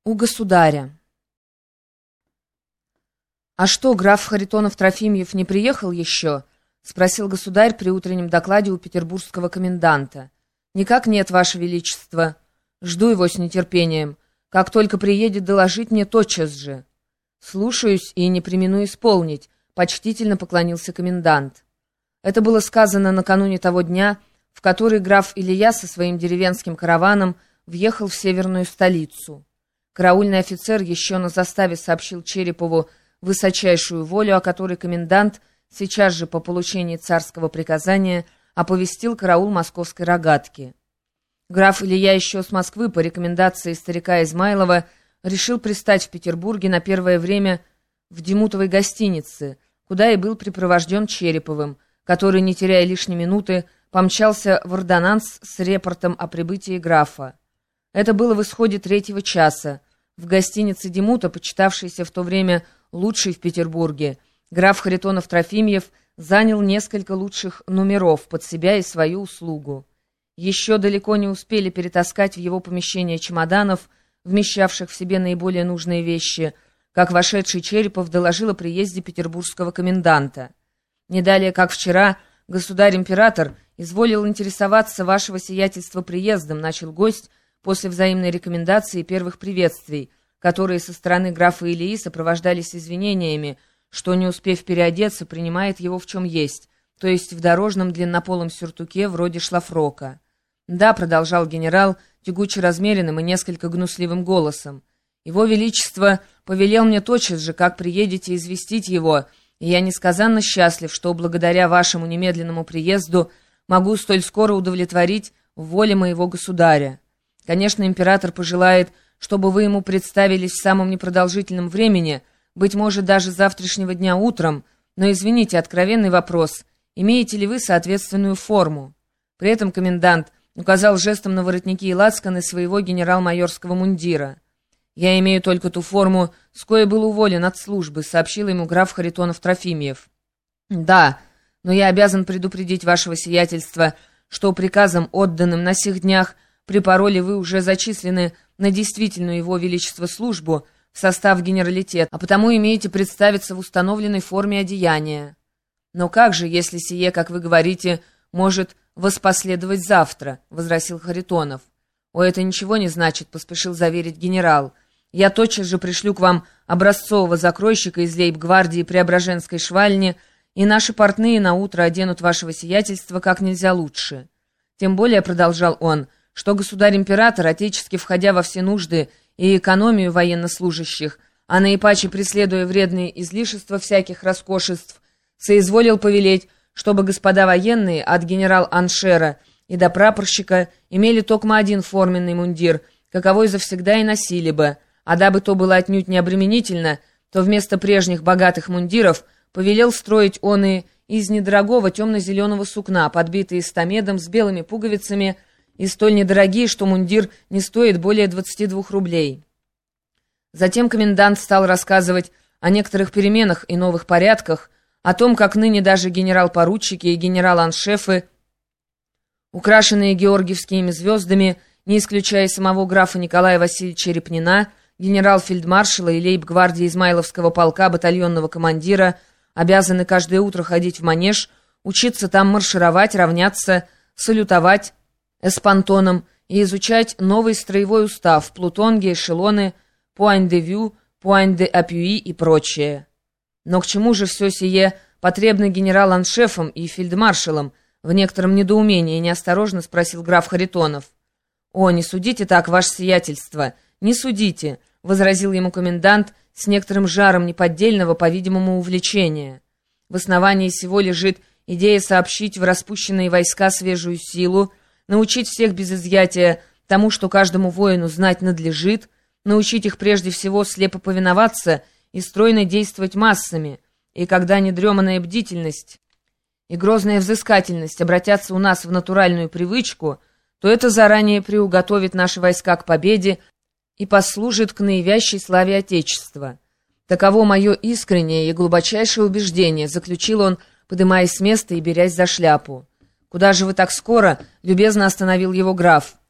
У государя. «А что, граф Харитонов-Трофимьев не приехал еще?» — спросил государь при утреннем докладе у петербургского коменданта. «Никак нет, ваше величество. Жду его с нетерпением. Как только приедет, доложить мне тотчас же». «Слушаюсь и не премину исполнить», — почтительно поклонился комендант. Это было сказано накануне того дня, в который граф Илья со своим деревенским караваном въехал в северную столицу. Караульный офицер еще на заставе сообщил Черепову высочайшую волю, о которой комендант сейчас же по получении царского приказания оповестил караул московской рогатки. Граф Илья еще с Москвы по рекомендации старика Измайлова решил пристать в Петербурге на первое время в Демутовой гостинице, куда и был припровожден Череповым, который, не теряя лишней минуты, помчался в ордонанс с репортом о прибытии графа. Это было в исходе 3-го часа. В гостинице Демута, почитавшейся в то время лучшей в Петербурге, граф Харитонов-Трофимьев занял несколько лучших номеров под себя и свою услугу. Еще далеко не успели перетаскать в его помещение чемоданов, вмещавших в себе наиболее нужные вещи, как вошедший Черепов доложил о приезде петербургского коменданта. Не далее, как вчера, государь-император изволил интересоваться вашего сиятельства приездом, начал гость после взаимной рекомендации и первых приветствий, которые со стороны графа Ильи сопровождались извинениями, что, не успев переодеться, принимает его в чем есть, то есть в дорожном длиннополом сюртуке вроде шлафрока. «Да», — продолжал генерал, тягуче размеренным и несколько гнусливым голосом, «Его Величество повелел мне тотчас же, как приедете, известить его, и я несказанно счастлив, что благодаря вашему немедленному приезду могу столь скоро удовлетворить воле моего государя. Конечно, император пожелает, чтобы вы ему представились в самом непродолжительном времени, быть может, даже завтрашнего дня утром, но, извините, откровенный вопрос, имеете ли вы соответственную форму?» При этом комендант указал жестом на воротники и лацканы своего генерал-майорского мундира. «Я имею только ту форму, с коей был уволен от службы», — сообщил ему граф Харитонов-Трофимьев. «Да, но я обязан предупредить вашего сиятельства, что приказом, отданным на сих днях, при пароле вы уже зачислены на действительную его величество службу в состав генералитета, а потому имеете представиться в установленной форме одеяния. Но как же, если сие, как вы говорите, может воспоследовать завтра?» — возразил Харитонов. «О, это ничего не значит», — поспешил заверить генерал. «Я тотчас же пришлю к вам образцового закройщика из лейб-гвардии Преображенской швальни, и наши портные наутро оденут вашего сиятельства как нельзя лучше. Тем более, — продолжал он, — что государь-император, отечески входя во все нужды и экономию военнослужащих, а наипаче преследуя вредные излишества всяких роскошеств, соизволил повелеть, чтобы господа военные от генерал-аншера и до прапорщика имели токмо один форменный мундир, каковой завсегда и носили бы, а дабы то было отнюдь не обременительно, то вместо прежних богатых мундиров повелел строить он и из недорогого темно-зеленого сукна, подбитые стамедом с белыми пуговицами, и столь недорогие, что мундир не стоит более 22 рублей. Затем комендант стал рассказывать о некоторых переменах и новых порядках, о том, как ныне даже генерал-поручики и генерал-аншефы, украшенные георгиевскими звездами, не исключая самого графа Николая Васильевича Репнина, генерал-фельдмаршала и лейб-гвардии Измайловского полка батальонного командира, обязаны каждое утро ходить в манеж, учиться там маршировать, равняться, салютовать эспантоном и изучать новый строевой устав, плутонги, эшелоны, пуань-де-вю, пуань-де-апюи и прочее. Но к чему же все сие потребно генерал-аншефам и фельдмаршалам? В некотором недоумении неосторожно спросил граф Харитонов. «О, не судите так, ваше сиятельство, не судите», — возразил ему комендант с некоторым жаром неподдельного, по-видимому, увлечения. «В основании сего лежит идея сообщить в распущенные войска свежую силу, научить всех без изъятия тому, что каждому воину знать надлежит, научить их прежде всего слепо повиноваться и стройно действовать массами, и когда недреманная бдительность и грозная взыскательность обратятся у нас в натуральную привычку, то это заранее приуготовит наши войска к победе и послужит к наивящей славе Отечества. Таково мое искреннее и глубочайшее убеждение», — заключил он, подымаясь с места и берясь за шляпу. «Куда же вы так скоро?» — любезно остановил его граф.